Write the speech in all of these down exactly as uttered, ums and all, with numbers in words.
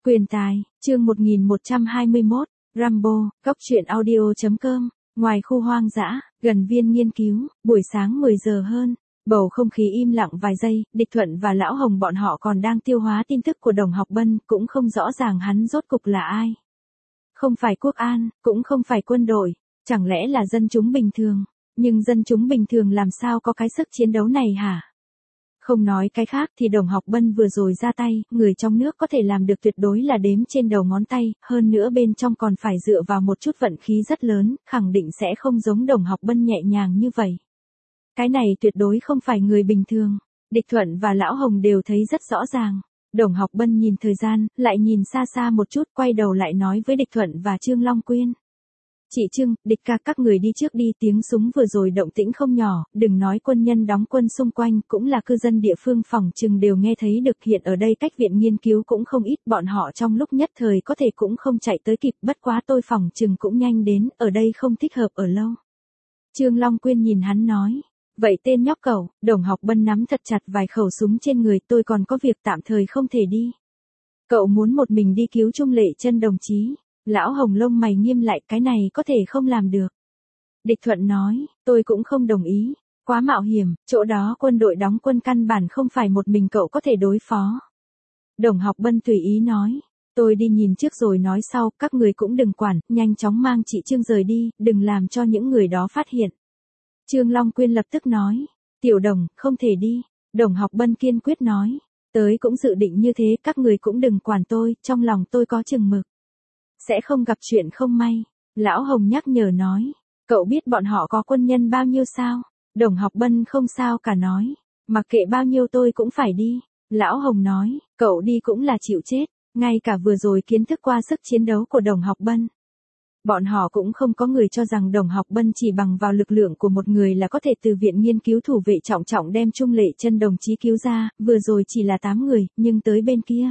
Quyền tài, chương một nghìn một trăm hai mươi mốt, Rambo, góc truyện audio chấm com, ngoài khu hoang dã, gần viên nghiên cứu, buổi sáng mười giờ hơn, bầu không khí im lặng vài giây, Địch Thuận và Lão Hồng bọn họ còn đang tiêu hóa tin tức của Đồng Học Bân, cũng không rõ ràng hắn rốt cục là ai. Không phải quốc an, cũng không phải quân đội, chẳng lẽ là dân chúng bình thường, nhưng dân chúng bình thường làm sao có cái sức chiến đấu này hả? Không nói cái khác thì Đồng Học Bân vừa rồi ra tay, người trong nước có thể làm được tuyệt đối là đếm trên đầu ngón tay, hơn nữa bên trong còn phải dựa vào một chút vận khí rất lớn, khẳng định sẽ không giống Đồng Học Bân nhẹ nhàng như vậy. Cái này tuyệt đối không phải người bình thường, Địch Thuận và Lão Hồng đều thấy rất rõ ràng. Đồng Học Bân nhìn thời gian, lại nhìn xa xa một chút, quay đầu lại nói với Địch Thuận và Trương Long Quyên. Chị Trương, Địch ca, các người đi trước đi, tiếng súng vừa rồi động tĩnh không nhỏ, đừng nói quân nhân đóng quân xung quanh, cũng là cư dân địa phương phòng trừng đều nghe thấy được, hiện ở đây cách viện nghiên cứu cũng không ít, bọn họ trong lúc nhất thời có thể cũng không chạy tới kịp, bất quá tôi phòng trừng cũng nhanh đến, ở đây không thích hợp ở lâu. Trương Long Quyên nhìn hắn nói, vậy tên nhóc cẩu, Đồng Học Bân nắm thật chặt vài khẩu súng trên người, tôi còn có việc tạm thời không thể đi. Cậu muốn một mình đi cứu Trung Lệ Chân đồng chí. Lão Hồng lông mày nghiêm lại, cái này có thể không làm được. Địch Thuận nói, tôi cũng không đồng ý, quá mạo hiểm, chỗ đó quân đội đóng quân căn bản không phải một mình cậu có thể đối phó. Đồng Học Bân tùy ý nói, tôi đi nhìn trước rồi nói sau, các người cũng đừng quản, nhanh chóng mang chị Trương rời đi, đừng làm cho những người đó phát hiện. Trương Long Quyên lập tức nói, Tiểu Đồng, không thể đi. Đồng Học Bân kiên quyết nói, tới cũng dự định như thế, các người cũng đừng quản tôi, trong lòng tôi có chừng mực. Sẽ không gặp chuyện không may. Lão Hồng nhắc nhở nói, cậu biết bọn họ có quân nhân bao nhiêu sao? Đồng Học Bân không sao cả nói, mặc kệ bao nhiêu tôi cũng phải đi. Lão Hồng nói, cậu đi cũng là chịu chết, ngay cả vừa rồi kiến thức qua sức chiến đấu của Đồng Học Bân. Bọn họ cũng không có người cho rằng Đồng Học Bân chỉ bằng vào lực lượng của một người là có thể từ viện nghiên cứu thủ vệ trọng trọng đem Trung Lệ Chân đồng chí cứu ra, vừa rồi chỉ là tám người, nhưng tới bên kia.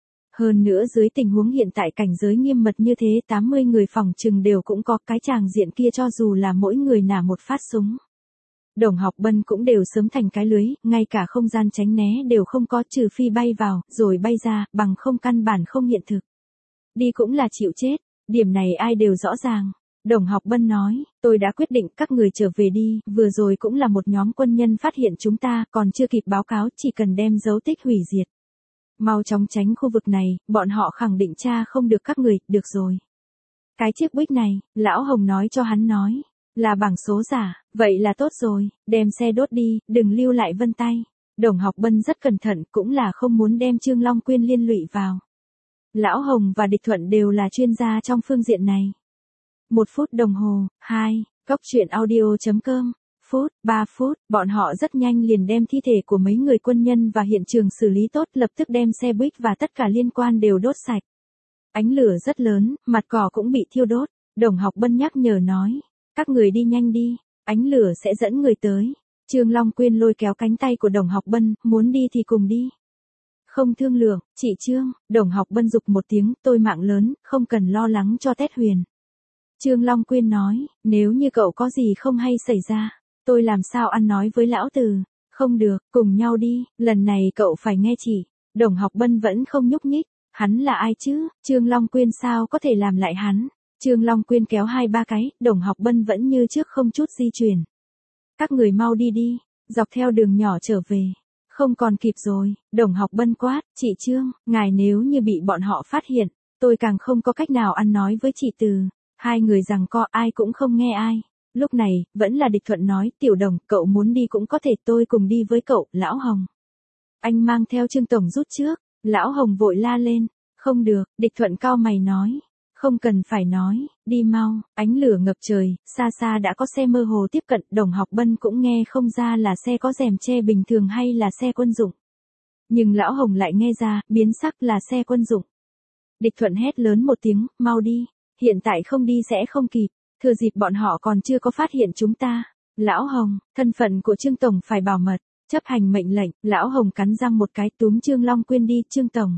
Hơn nữa dưới tình huống hiện tại cảnh giới nghiêm mật như thế, tám mươi người phòng trừng đều cũng có, cái tràng diện kia cho dù là mỗi người nả một phát súng. Đồng Học Bân cũng đều sớm thành cái lưới, ngay cả không gian tránh né đều không có, trừ phi bay vào, rồi bay ra, bằng không căn bản không hiện thực. Đi cũng là chịu chết, điểm này ai đều rõ ràng. Đồng Học Bân nói, tôi đã quyết định, các người trở về đi, vừa rồi cũng là một nhóm quân nhân phát hiện chúng ta, còn chưa kịp báo cáo, chỉ cần đem dấu tích hủy diệt. Mau chóng tránh khu vực này, bọn họ khẳng định tra không được các người, được rồi. Cái chiếc Buick này, Lão Hồng nói cho hắn nói, là bảng số giả, vậy là tốt rồi, đem xe đốt đi, đừng lưu lại vân tay. Đồng Học Bân rất cẩn thận, cũng là không muốn đem Trương Long Quyên liên lụy vào. Lão Hồng và Địch Thuận đều là chuyên gia trong phương diện này. Một phút đồng hồ, hai, góc truyện audio chấm com. Phút, ba phút, bọn họ rất nhanh liền đem thi thể của mấy người quân nhân và hiện trường xử lý tốt, lập tức đem xe buýt và tất cả liên quan đều đốt sạch. Ánh lửa rất lớn, mặt cỏ cũng bị thiêu đốt. Đồng Học Bân nhắc nhở nói, các người đi nhanh đi, ánh lửa sẽ dẫn người tới. Trương Long Quyên lôi kéo cánh tay của Đồng Học Bân, muốn đi thì cùng đi. Không thương lượng, chị Trương, Đồng Học Bân giục một tiếng, tôi mạng lớn, không cần lo lắng cho Tét Huyền. Trương Long Quyên nói, nếu như cậu có gì không hay xảy ra, tôi làm sao ăn nói với lão tử, không được, cùng nhau đi, lần này cậu phải nghe chỉ. Đồng Học Bân vẫn không nhúc nhích, hắn là ai chứ, Trương Long Quyên sao có thể làm lại hắn. Trương Long Quyên kéo hai ba cái, Đồng Học Bân vẫn như trước không chút di chuyển. Các người mau đi đi, dọc theo đường nhỏ trở về. Không còn kịp rồi, Đồng Học Bân quát, chị Trương, ngài nếu như bị bọn họ phát hiện, tôi càng không có cách nào ăn nói với chị Từ. Hai người giằng co, ai cũng không nghe ai. Lúc này, vẫn là Địch Thuận nói, Tiểu Đồng, cậu muốn đi cũng có thể, tôi cùng đi với cậu, Lão Hồng. Anh mang theo Trương Tổng rút trước. Lão Hồng vội la lên, không được, Địch Thuận cau mày nói, không cần phải nói, đi mau. Ánh lửa ngập trời, xa xa đã có xe mơ hồ tiếp cận, Đồng Học Bân cũng nghe không ra là xe có rèm che bình thường hay là xe quân dụng. Nhưng Lão Hồng lại nghe ra, biến sắc là xe quân dụng. Địch Thuận hét lớn một tiếng, mau đi, hiện tại không đi sẽ không kịp. Thừa dịp bọn họ còn chưa có phát hiện chúng ta. Lão Hồng, thân phận của Trương Tổng phải bảo mật, chấp hành mệnh lệnh. Lão Hồng cắn răng một cái, túm Trương Long Quyên đi, Trương Tổng.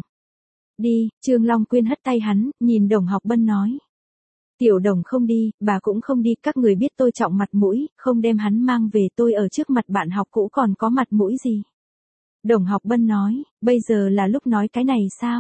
Đi, Trương Long Quyên hất tay hắn, nhìn Đồng Học Bân nói. Tiểu Đồng không đi, bà cũng không đi, các người biết tôi trọng mặt mũi, không đem hắn mang về, tôi ở trước mặt bạn học cũ còn có mặt mũi gì. Đồng Học Bân nói, bây giờ là lúc nói cái này sao?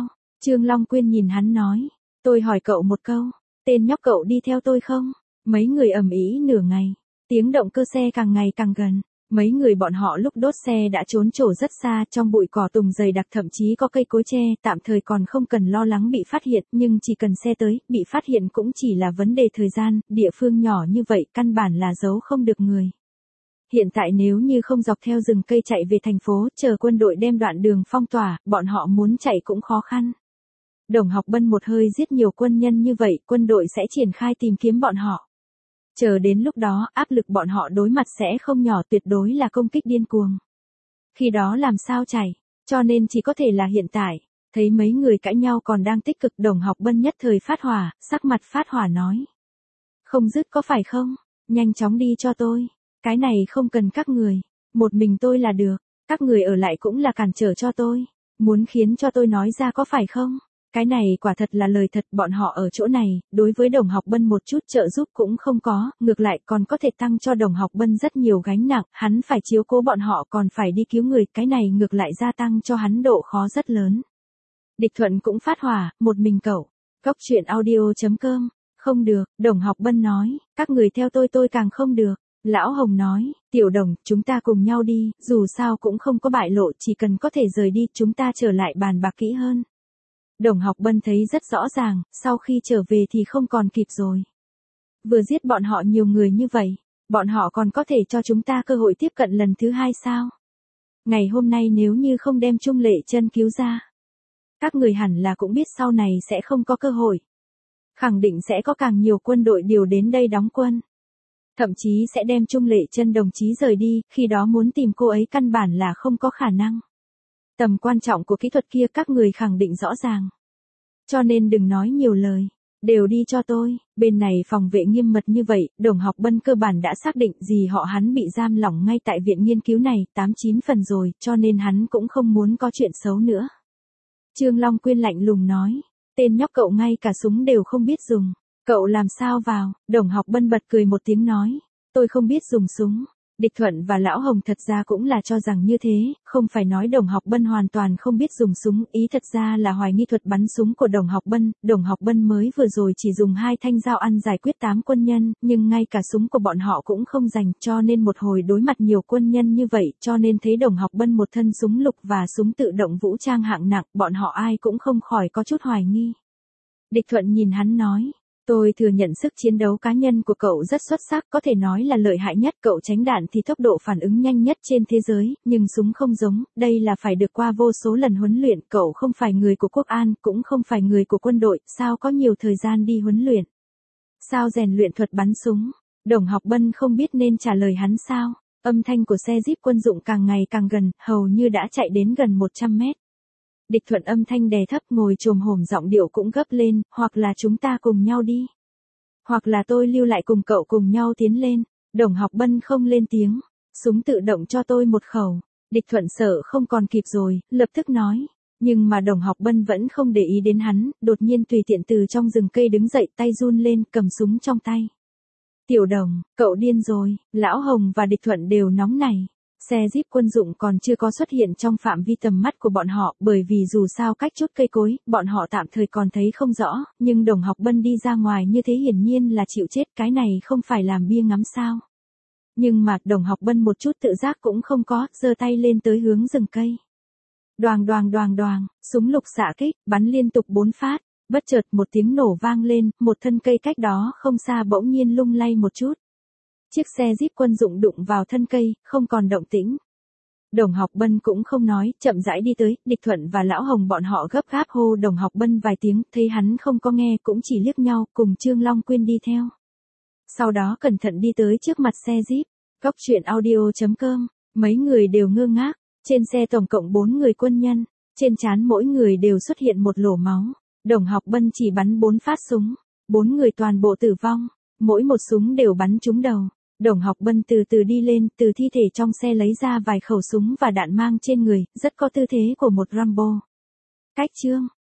Trương Long Quyên nhìn hắn nói, tôi hỏi cậu một câu, tên nhóc cậu đi theo tôi không? Mấy người ầm ĩ nửa ngày, tiếng động cơ xe càng ngày càng gần. Mấy người bọn họ lúc đốt xe đã trốn trổ rất xa, trong bụi cỏ tùng dày đặc thậm chí có cây cối tre, tạm thời còn không cần lo lắng bị phát hiện, nhưng chỉ cần xe tới, bị phát hiện cũng chỉ là vấn đề thời gian, địa phương nhỏ như vậy căn bản là giấu không được người. Hiện tại nếu như không dọc theo rừng cây chạy về thành phố, chờ quân đội đem đoạn đường phong tỏa, bọn họ muốn chạy cũng khó khăn. Đồng Học Bân một hơi giết nhiều quân nhân như vậy, quân đội sẽ triển khai tìm kiếm bọn họ. Chờ đến lúc đó, áp lực bọn họ đối mặt sẽ không nhỏ, tuyệt đối là công kích điên cuồng. Khi đó làm sao chạy, cho nên chỉ có thể là hiện tại. Thấy mấy người cãi nhau còn đang tích cực, Đồng Học Bân nhất thời phát hỏa, sắc mặt phát hỏa nói. Không dứt có phải không? Nhanh chóng đi cho tôi. Cái này không cần các người. Một mình tôi là được. Các người ở lại cũng là cản trở cho tôi. Muốn khiến cho tôi nói ra có phải không? Cái này quả thật là lời thật, bọn họ ở chỗ này, đối với Đồng Học Bân một chút trợ giúp cũng không có, ngược lại còn có thể tăng cho Đồng Học Bân rất nhiều gánh nặng, hắn phải chiếu cố bọn họ còn phải đi cứu người, cái này ngược lại gia tăng cho hắn độ khó rất lớn. Địch Thuận cũng phát hỏa, một mình cậu. Góc truyện audio chấm com, không được, Đồng Học Bân nói, các người theo tôi tôi càng không được. Lão Hồng nói, Tiểu Đồng, chúng ta cùng nhau đi, dù sao cũng không có bại lộ, chỉ cần có thể rời đi, chúng ta trở lại bàn bạc kỹ hơn. Đồng Học Bân thấy rất rõ ràng, sau khi trở về thì không còn kịp rồi. Vừa giết bọn họ nhiều người như vậy, bọn họ còn có thể cho chúng ta cơ hội tiếp cận lần thứ hai sao? Ngày hôm nay nếu như không đem Trung Lệ Chân cứu ra, các người hẳn là cũng biết sau này sẽ không có cơ hội. Khẳng định sẽ có càng nhiều quân đội điều đến đây đóng quân. Thậm chí sẽ đem Trung Lệ Chân đồng chí rời đi, khi đó muốn tìm cô ấy căn bản là không có khả năng. Tầm quan trọng của kỹ thuật kia các người khẳng định rõ ràng. Cho nên đừng nói nhiều lời, đều đi cho tôi. Bên này phòng vệ nghiêm mật như vậy, Đồng Học Bân cơ bản đã xác định gì họ hắn bị giam lỏng ngay tại viện nghiên cứu này, tám chín phần rồi, cho nên hắn cũng không muốn có chuyện xấu nữa. Trương Long Quyên lạnh lùng nói, tên nhóc cậu ngay cả súng đều không biết dùng, cậu làm sao vào? Đồng Học Bân bật cười một tiếng nói, tôi không biết dùng súng. Địch Thuận và Lão Hồng thật ra cũng là cho rằng như thế, không phải nói Đồng Học Bân hoàn toàn không biết dùng súng, ý thật ra là hoài nghi thuật bắn súng của Đồng Học Bân, Đồng Học Bân mới vừa rồi chỉ dùng hai thanh dao ăn giải quyết tám quân nhân, nhưng ngay cả súng của bọn họ cũng không dành, cho nên một hồi đối mặt nhiều quân nhân như vậy, cho nên thấy Đồng Học Bân một thân súng lục và súng tự động vũ trang hạng nặng, bọn họ ai cũng không khỏi có chút hoài nghi. Địch Thuận nhìn hắn nói, tôi thừa nhận sức chiến đấu cá nhân của cậu rất xuất sắc, có thể nói là lợi hại nhất, cậu tránh đạn thì tốc độ phản ứng nhanh nhất trên thế giới, nhưng súng không giống, đây là phải được qua vô số lần huấn luyện, cậu không phải người của quốc an, cũng không phải người của quân đội, sao có nhiều thời gian đi huấn luyện? Sao rèn luyện thuật bắn súng? Đồng Học Bân không biết nên trả lời hắn sao? Âm thanh của xe Jeep quân dụng càng ngày càng gần, hầu như đã chạy đến gần một trăm mét. Địch Thuận âm thanh đè thấp, ngồi chồm hổm, giọng điệu cũng gấp lên, hoặc là chúng ta cùng nhau đi. Hoặc là tôi lưu lại cùng cậu cùng nhau tiến lên. Đồng Học Bân không lên tiếng. Súng tự động cho tôi một khẩu. Địch Thuận sợ không còn kịp rồi, lập tức nói. Nhưng mà Đồng Học Bân vẫn không để ý đến hắn, đột nhiên tùy tiện từ trong rừng cây đứng dậy, tay run lên, cầm súng trong tay. Tiểu Đồng, cậu điên rồi, Lão Hồng và Địch Thuận đều nóng nảy. Xe Jeep quân dụng còn chưa có xuất hiện trong phạm vi tầm mắt của bọn họ, bởi vì dù sao cách chút cây cối, bọn họ tạm thời còn thấy không rõ, nhưng Đồng Học Bân đi ra ngoài như thế hiển nhiên là chịu chết, cái này không phải làm bia ngắm sao. Nhưng mà Đồng Học Bân một chút tự giác cũng không có, giơ tay lên tới hướng rừng cây. Đoàng đoàng đoàng đoàng, súng lục xạ kích, bắn liên tục bốn phát, bất chợt một tiếng nổ vang lên, một thân cây cách đó không xa bỗng nhiên lung lay một chút. Chiếc xe Jeep quân dụng đụng vào thân cây, không còn động tĩnh. Đồng Học Bân cũng không nói, chậm rãi đi tới, Địch Thuận và Lão Hồng bọn họ gấp gáp hô Đồng Học Bân vài tiếng, thấy hắn không có nghe cũng chỉ liếc nhau, cùng Trương Long Quyên đi theo. Sau đó cẩn thận đi tới trước mặt xe Jeep. Góc truyện audio chấm com, mấy người đều ngơ ngác, trên xe tổng cộng bốn người quân nhân, trên trán mỗi người đều xuất hiện một lỗ máu. Đồng Học Bân chỉ bắn bốn phát súng, bốn người toàn bộ tử vong, mỗi một súng đều bắn trúng đầu. Đồng Học Bân từ từ đi lên, từ thi thể trong xe lấy ra vài khẩu súng và đạn mang trên người, rất có tư thế của một Rambo. Cách chương